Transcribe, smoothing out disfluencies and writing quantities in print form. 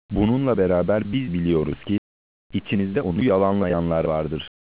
Bununla beraber biz biliyoruz ki içinizde onu yalanlayanlar vardır.